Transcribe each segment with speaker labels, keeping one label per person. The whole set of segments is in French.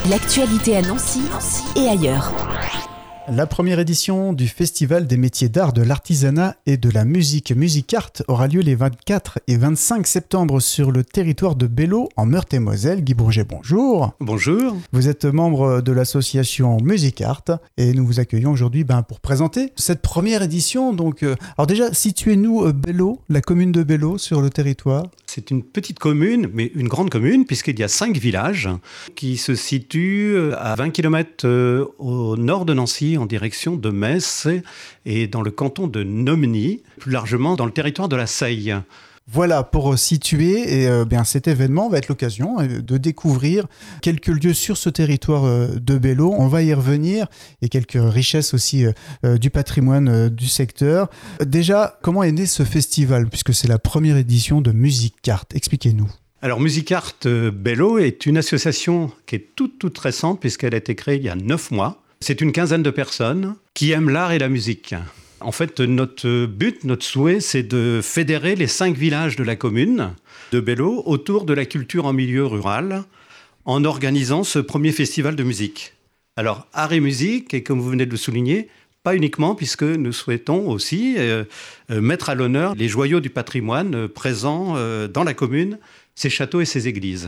Speaker 1: L'actualité à Nancy et ailleurs.
Speaker 2: La première édition du Festival des métiers d'art, de l'artisanat et de la musique Musicart aura lieu les 24 et 25 septembre sur le territoire de Bello, en Meurthe-et-Moselle. Guy Bourget, bonjour.
Speaker 3: Bonjour.
Speaker 2: Vous êtes membre de l'association Musicart et nous vous accueillons aujourd'hui pour présenter cette première édition. Alors déjà, situez-nous Bello, la commune de Bello sur le territoire.
Speaker 3: C'est une petite commune, mais une grande commune, puisqu'il y a 5 villages qui se situent à 20 km au nord de Nancy, en direction de Metz, et dans le canton de Nomeny, plus largement dans le territoire de la Seille.
Speaker 2: Voilà, pour situer, et cet événement va être l'occasion de découvrir quelques lieux sur ce territoire de Bello. On va y revenir, et quelques richesses aussi du patrimoine du secteur. Déjà, comment est né ce festival, puisque c'est la première édition de Musicart? Expliquez-nous.
Speaker 3: Alors, Musicart Bello est une association qui est toute récente, puisqu'elle a été créée il y a 9 mois. C'est une quinzaine de personnes qui aiment l'art et la musique. En fait, notre but, notre souhait, c'est de fédérer les 5 villages de la commune de Bello autour de la culture en milieu rural en organisant ce premier festival de musique. Alors, art et musique, et comme vous venez de le souligner, pas uniquement, puisque nous souhaitons aussi mettre à l'honneur les joyaux du patrimoine présents dans la commune, ses châteaux et ses églises.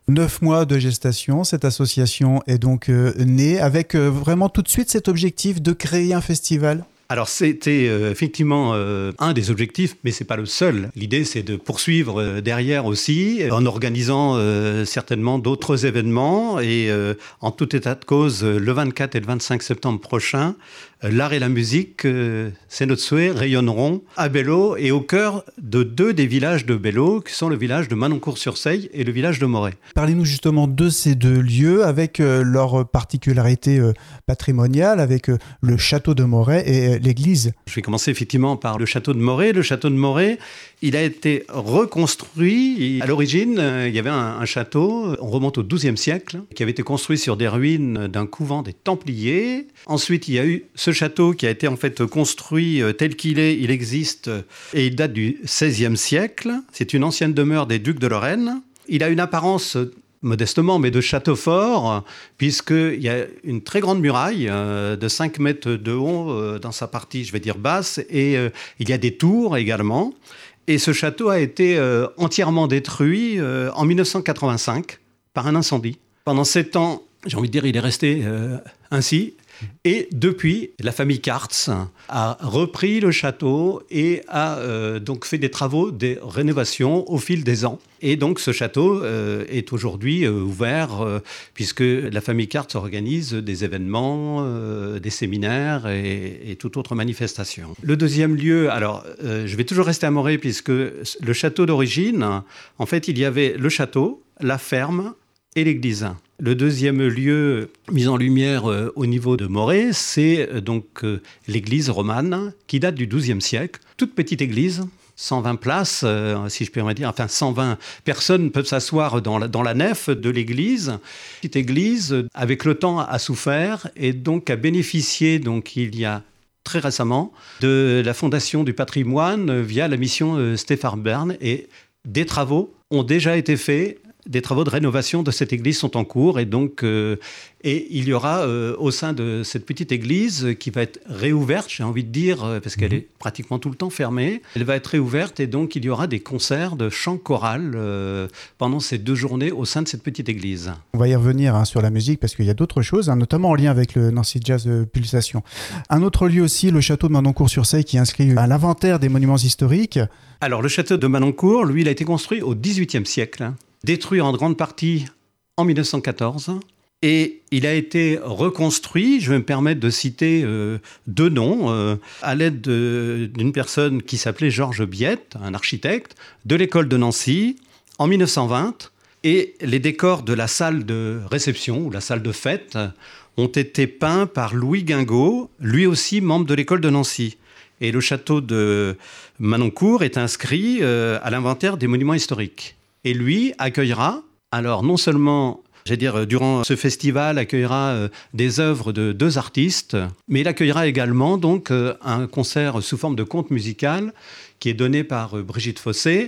Speaker 2: 9 mois de gestation, cette association est donc née avec vraiment tout de suite cet objectif de créer un festival.
Speaker 3: Alors c'était effectivement un des objectifs, mais c'est pas le seul. L'idée c'est de poursuivre derrière aussi, en organisant certainement d'autres événements et en tout état de cause, le 24 et le 25 septembre prochain, l'art et la musique, c'est notre souhait, rayonneront à Bello et au cœur de 2 des villages de Bello, qui sont le village de Manoncourt-sur-Seille et le village de Moret. Parlez-nous
Speaker 2: justement de ces 2 lieux avec leur particularité patrimoniale, avec le château de Moret et l'église.
Speaker 3: Je vais commencer effectivement par le château de Moret. Le château de Moret, il a été reconstruit. À l'origine, il y avait un château, on remonte au XIIe siècle, qui avait été construit sur des ruines d'un couvent des Templiers. Ensuite, il y a eu ce château qui a été en fait construit tel qu'il est, il existe et il date du XVIe siècle. C'est une ancienne demeure des ducs de Lorraine. Il a une apparence modestement, mais de château fort, puisqu'il y a une très grande muraille de 5 mètres de haut dans sa partie, je vais dire, basse, et il y a des tours également. Et ce château a été entièrement détruit en 1985 par un incendie. Pendant 7 ans, j'ai envie de dire, il est resté ainsi. Et depuis, la famille Cartz a repris le château et a donc fait des travaux, des rénovations au fil des ans. Et donc ce château est aujourd'hui ouvert puisque la famille Cartz organise des événements, des séminaires et toute autre manifestation. Le deuxième lieu, alors je vais toujours rester à Moret puisque le château d'origine, en fait il y avait le château, la ferme et l'église. Le deuxième lieu mis en lumière au niveau de Moret, c'est donc l'église romane qui date du XIIe siècle. Toute petite église, 120 places, si je peux me dire, enfin 120 personnes peuvent s'asseoir dans la nef de l'église. Petite église, avec le temps, a souffert et donc a bénéficié, donc il y a très récemment, de la Fondation du patrimoine via la mission Stéphane Bern et des travaux ont déjà été faits. Des travaux de rénovation de cette église sont en cours et donc il y aura au sein de cette petite église qui va être réouverte, j'ai envie de dire, parce qu'elle est pratiquement tout le temps fermée. Elle va être réouverte et donc il y aura des concerts de chant choral pendant ces 2 journées au sein de cette petite église.
Speaker 2: On va y revenir sur la musique parce qu'il y a d'autres choses, notamment en lien avec le Nancy Jazz Pulsation. Un autre lieu aussi, le château de Manoncourt-sur-Seille qui est inscrit à l'inventaire des monuments historiques.
Speaker 3: Alors le château de Manoncourt, lui, il a été construit au XVIIIe siècle. Détruit en grande partie en 1914 et il a été reconstruit, je vais me permettre de citer 2 noms, à l'aide d'une personne qui s'appelait Georges Biette, un architecte de l'école de Nancy en 1920 et les décors de la salle de réception ou la salle de fête ont été peints par Louis Guingaud, lui aussi membre de l'école de Nancy. Et le château de Manoncourt est inscrit à l'inventaire des monuments historiques. Et lui accueillera, alors non seulement, durant ce festival, accueillera des œuvres de 2 artistes, mais il accueillera également donc un concert sous forme de conte musical qui est donné par Brigitte Fossé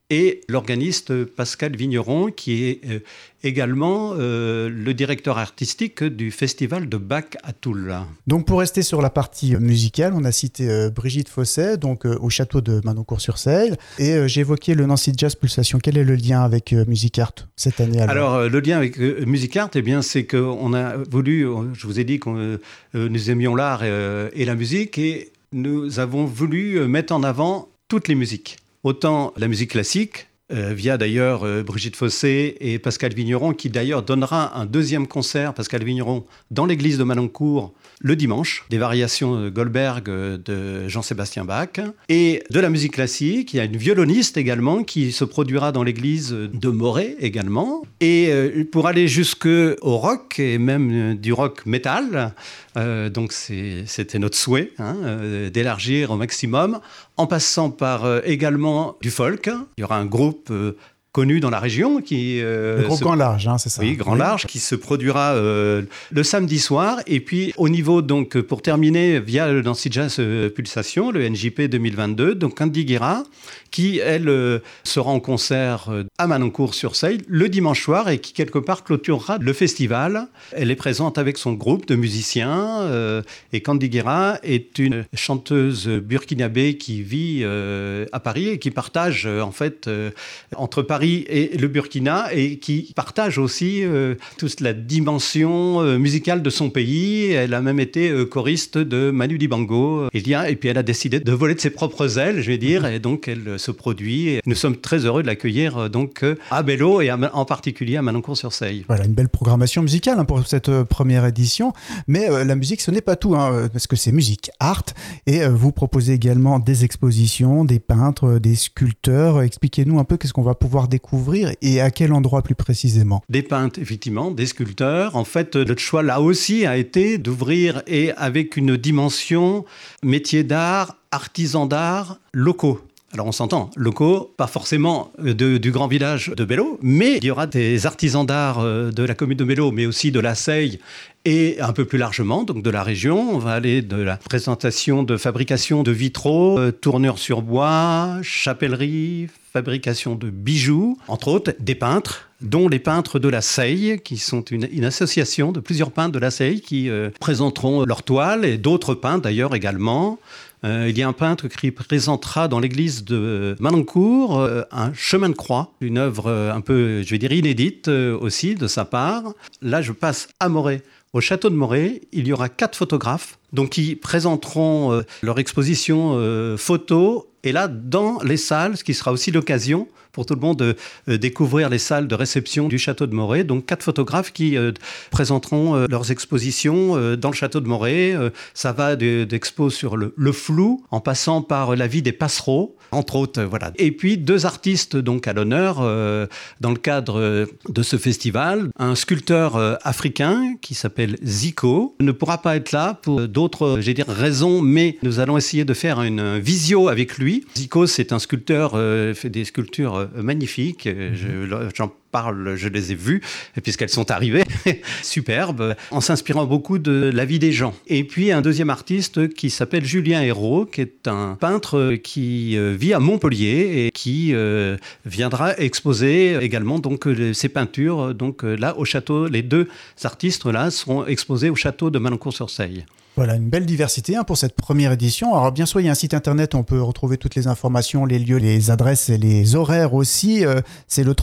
Speaker 3: et l'organiste Pascal Vigneron, qui est également le directeur artistique du festival de Bach à Toul.
Speaker 2: Donc pour rester sur la partie musicale, on a cité Brigitte Fosset, donc au château de Manoncourt-sur-Seille, et j'ai évoqué le Nancy Jazz Pulsation. Quel est le lien avec Music Art cette année
Speaker 3: alors le lien avec Music Art, eh bien, c'est qu'on a voulu, je vous ai dit que nous aimions l'art et la musique, et nous avons voulu mettre en avant toutes les musiques. Autant la musique classique, via d'ailleurs Brigitte Fosset et Pascal Vigneron, qui d'ailleurs donnera un deuxième concert, Pascal Vigneron, dans l'église de Manoncourt le dimanche, des variations Goldberg de Jean-Sébastien Bach. Et de la musique classique, il y a une violoniste également qui se produira dans l'église de Moret également. Et pour aller jusqu'au rock, et même du rock métal, donc c'était notre souhait, d'élargir au maximum, en passant par également du folk. Il y aura un groupe connu dans la région qui
Speaker 2: le groupe Grand Large, c'est ça.
Speaker 3: Oui, Grand Large, qui se produira le samedi soir. Et puis au niveau, donc pour terminer, via le Nancy Jazz Pulsation, le NJP 2022, donc Candy Guerra, qui elle sera en concert à Manoncourt-sur-Seille le dimanche soir et qui quelque part clôturera le festival. Elle est présente avec son groupe de musiciens et Candy Guerra est une chanteuse burkinabé qui vit à Paris et qui partage en fait entre Paris et le Burkina, et qui partage aussi toute la dimension musicale de son pays. Elle a même été choriste de Manu Dibango. Et puis elle a décidé de voler de ses propres ailes, je vais dire, et donc elle se produit. Et nous sommes très heureux de l'accueillir donc à Bello et en particulier à Manoncourt-sur-Seille.
Speaker 2: Voilà, une belle programmation musicale pour cette première édition. Mais la musique, ce n'est pas tout, parce que c'est Music Art. Et vous proposez également des expositions, des peintres, des sculpteurs. Expliquez-nous un peu qu'est-ce qu'on va pouvoir découvrir et à quel endroit plus précisément.
Speaker 3: Des peintres, effectivement, des sculpteurs. En fait, notre choix là aussi a été d'ouvrir et avec une dimension métier d'art, artisans d'art locaux. Alors on s'entend, locaux, pas forcément du grand village de Bello, mais il y aura des artisans d'art de la commune de Bello, mais aussi de la Seille et un peu plus largement, donc de la région. On va aller de la présentation de fabrication de vitraux, tournure sur bois, chapellerie, fabrication de bijoux, entre autres des peintres, dont les peintres de la Seille, qui sont une association de plusieurs peintres de la Seille qui présenteront leurs toiles, et d'autres peintres d'ailleurs également. Il y a un peintre qui présentera dans l'église de Manoncourt un chemin de croix, une œuvre un peu, je vais dire, inédite aussi de sa part. Là, je passe à Moret. Au château de Moret, il y aura 4 photographes donc qui présenteront leur exposition photo. Et là, dans les salles, ce qui sera aussi l'occasion pour tout le monde de découvrir les salles de réception du château de Moret. Donc 4 photographes qui présenteront leurs expositions dans le château de Moret. Ça va d'expos sur le flou, en passant par la vie des passereaux, entre autres. Voilà. Et puis 2 artistes donc à l'honneur dans le cadre de ce festival. Un sculpteur africain qui s'appelle Zico ne pourra pas être là pour d'autres raisons, mais nous allons essayer de faire une visio avec lui. Zico, c'est un sculpteur, fait des sculptures magnifiques. J'en parle, je les ai vues, puisqu'elles sont arrivées, superbes, en s'inspirant beaucoup de la vie des gens. Et puis un deuxième artiste qui s'appelle Julien Hérault, qui est un peintre qui vit à Montpellier et qui viendra exposer également donc ses peintures. Donc là, au château, les 2 artistes là seront exposés au château de Manoncourt-sur-Seille.
Speaker 2: Voilà, une belle diversité pour cette première édition. Alors bien sûr, il y a un site internet, on peut retrouver toutes les informations, les lieux, les adresses et les horaires aussi. C'est le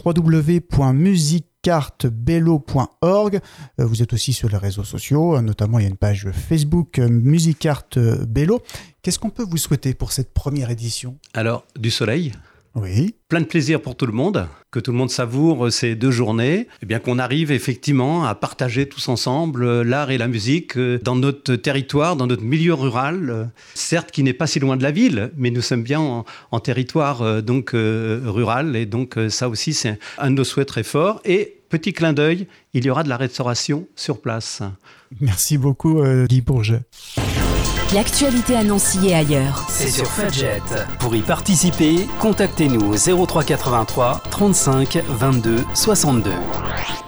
Speaker 2: www.musicartbello.org. Vous êtes aussi sur les réseaux sociaux, notamment il y a une page Facebook Music Art Bello. Qu'est-ce qu'on peut vous souhaiter pour cette première édition ?
Speaker 3: Alors, du soleil.
Speaker 2: Oui.
Speaker 3: Plein de plaisir pour tout le monde, que tout le monde savoure ces 2 journées, et bien qu'on arrive effectivement à partager tous ensemble l'art et la musique dans notre territoire, dans notre milieu rural, certes qui n'est pas si loin de la ville, mais nous sommes bien en territoire rural, et donc ça aussi c'est un de nos souhaits très forts. Et petit clin d'œil, il y aura de la restauration sur place.
Speaker 2: Merci beaucoup Guy Bourget.
Speaker 1: L'actualité à Nancy et ailleurs.
Speaker 4: C'est sur Fudget. Pour y participer, contactez-nous au 03 83 35 22 62.